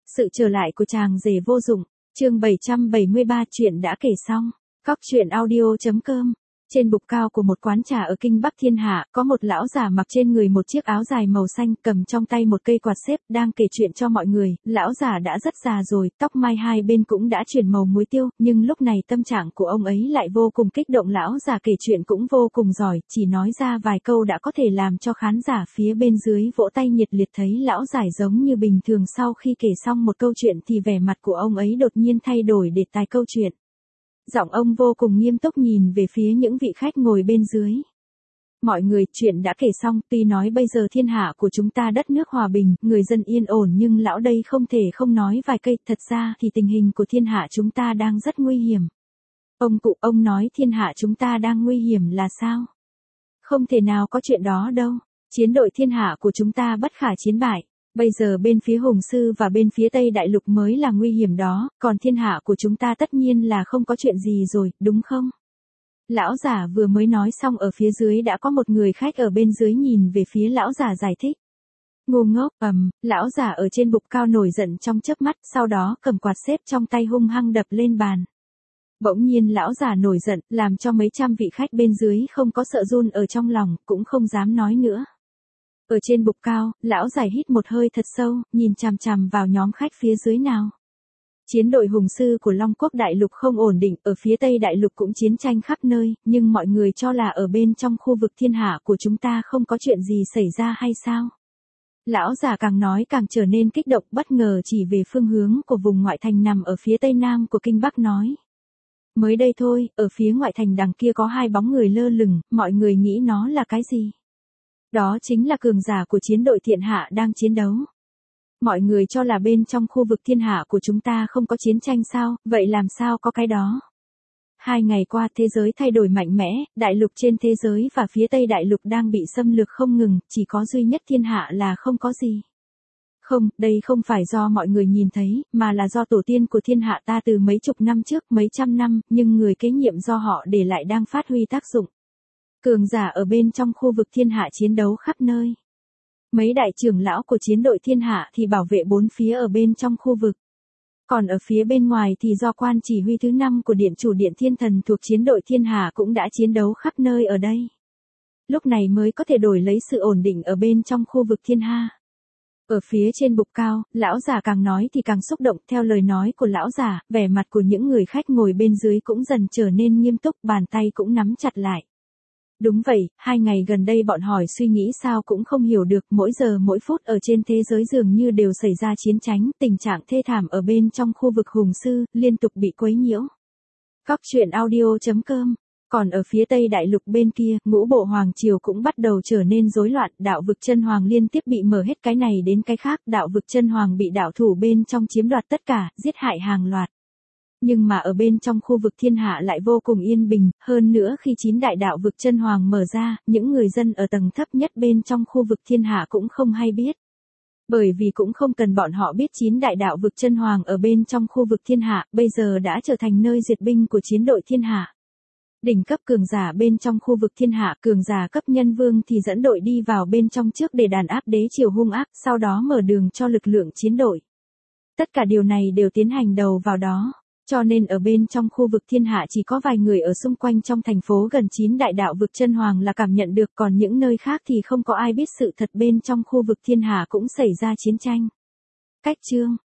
Sự trở lại của chàng rể vô dụng, chương 773 chuyện đã kể xong. Cóc truyện audio.com. Trên bục cao của một quán trà ở Kinh Bắc Thiên Hạ, có một lão già mặc trên người một chiếc áo dài màu xanh, cầm trong tay một cây quạt xếp, đang kể chuyện cho mọi người. Lão già đã rất già rồi, tóc mai hai bên cũng đã chuyển màu muối tiêu, nhưng lúc này tâm trạng của ông ấy lại vô cùng kích động. Lão già kể chuyện cũng vô cùng giỏi, chỉ nói ra vài câu đã có thể làm cho khán giả phía bên dưới vỗ tay nhiệt liệt. Thấy lão già giống như bình thường, sau khi kể xong một câu chuyện thì vẻ mặt của ông ấy đột nhiên thay đổi đề tài câu chuyện. Giọng ông vô cùng nghiêm túc nhìn về phía những vị khách ngồi bên dưới. Mọi người, chuyện đã kể xong, tuy nói bây giờ thiên hạ của chúng ta đất nước hòa bình, người dân yên ổn, nhưng lão đây không thể không nói vài cây. Thật ra thì tình hình của thiên hạ chúng ta đang rất nguy hiểm. Ông cụ, ông nói thiên hạ chúng ta đang nguy hiểm là sao? Không thể nào có chuyện đó đâu. Chiến đội thiên hạ của chúng ta bất khả chiến bại. Bây giờ bên phía Hùng Sư và bên phía Tây Đại Lục mới là nguy hiểm đó, còn thiên hạ của chúng ta tất nhiên là không có chuyện gì rồi, đúng không? Lão giả vừa mới nói xong, ở phía dưới đã có một người khách ở bên dưới nhìn về phía lão giả giải thích. Ngu ngốc, lão giả ở trên bục cao nổi giận trong chớp mắt, sau đó cầm quạt xếp trong tay hung hăng đập lên bàn. Bỗng nhiên lão giả nổi giận, làm cho mấy trăm vị khách bên dưới không có sợ run ở trong lòng, cũng không dám nói nữa. Ở trên bục cao, lão giải hít một hơi thật sâu, nhìn chằm chằm vào nhóm khách phía dưới nào. Chiến đội Hùng Sư của Long Quốc Đại Lục không ổn định, ở phía Tây Đại Lục cũng chiến tranh khắp nơi, nhưng mọi người cho là ở bên trong khu vực thiên hạ của chúng ta không có chuyện gì xảy ra hay sao? Lão già càng nói càng trở nên kích động, bất ngờ chỉ về phương hướng của vùng ngoại thành nằm ở phía Tây Nam của Kinh Bắc nói. Mới đây thôi, ở phía ngoại thành đằng kia có hai bóng người lơ lửng, mọi người nghĩ nó là cái gì? Đó chính là cường giả của chiến đội thiên hạ đang chiến đấu. Mọi người cho là bên trong khu vực thiên hạ của chúng ta không có chiến tranh sao, vậy làm sao có cái đó? 2 ngày qua thế giới thay đổi mạnh mẽ, đại lục trên thế giới và phía Tây Đại Lục đang bị xâm lược không ngừng, chỉ có duy nhất thiên hạ là không có gì. Không, đây không phải do mọi người nhìn thấy, mà là do tổ tiên của thiên hạ ta từ mấy chục năm trước, mấy trăm năm, nhưng người kế nhiệm do họ để lại đang phát huy tác dụng. Cường giả ở bên trong khu vực thiên hạ chiến đấu khắp nơi. Mấy đại trưởng lão của chiến đội thiên hạ thì bảo vệ bốn phía ở bên trong khu vực. Còn ở phía bên ngoài thì do quan chỉ huy thứ 5 của điện chủ điện thiên thần thuộc chiến đội thiên hạ cũng đã chiến đấu khắp nơi ở đây. Lúc này mới có thể đổi lấy sự ổn định ở bên trong khu vực thiên hạ. Ở phía trên bục cao, lão già càng nói thì càng xúc động. Theo lời nói của lão già, vẻ mặt của những người khách ngồi bên dưới cũng dần trở nên nghiêm túc, bàn tay cũng nắm chặt lại. Đúng vậy, 2 ngày gần đây bọn hỏi suy nghĩ sao cũng không hiểu được, mỗi giờ mỗi phút ở trên thế giới dường như đều xảy ra chiến tranh, tình trạng thê thảm ở bên trong khu vực Hùng Sư, liên tục bị quấy nhiễu. Cóc truyện audio.com. Còn ở phía Tây Đại Lục bên kia, ngũ bộ hoàng triều cũng bắt đầu trở nên rối loạn, đạo vực chân hoàng liên tiếp bị mở hết cái này đến cái khác, đạo vực chân hoàng bị đạo thủ bên trong chiếm đoạt tất cả, giết hại hàng loạt. Nhưng mà ở bên trong khu vực thiên hạ lại vô cùng yên bình, hơn nữa khi 9 đại đạo vực chân hoàng mở ra, những người dân ở tầng thấp nhất bên trong khu vực thiên hạ cũng không hay biết. Bởi vì cũng không cần bọn họ biết 9 đại đạo vực chân hoàng ở bên trong khu vực thiên hạ, bây giờ đã trở thành nơi diệt binh của chiến đội thiên hạ. Đỉnh cấp cường giả bên trong khu vực thiên hạ, cường giả cấp nhân vương thì dẫn đội đi vào bên trong trước để đàn áp đế triều hung ác, sau đó mở đường cho lực lượng chiến đội. Tất cả điều này đều tiến hành đầu vào đó. Cho nên ở bên trong khu vực thiên hạ chỉ có vài người ở xung quanh trong thành phố gần 9 đại đạo vực chân hoàng là cảm nhận được, còn những nơi khác thì không có ai biết sự thật bên trong khu vực thiên hạ cũng xảy ra chiến tranh. Cách chương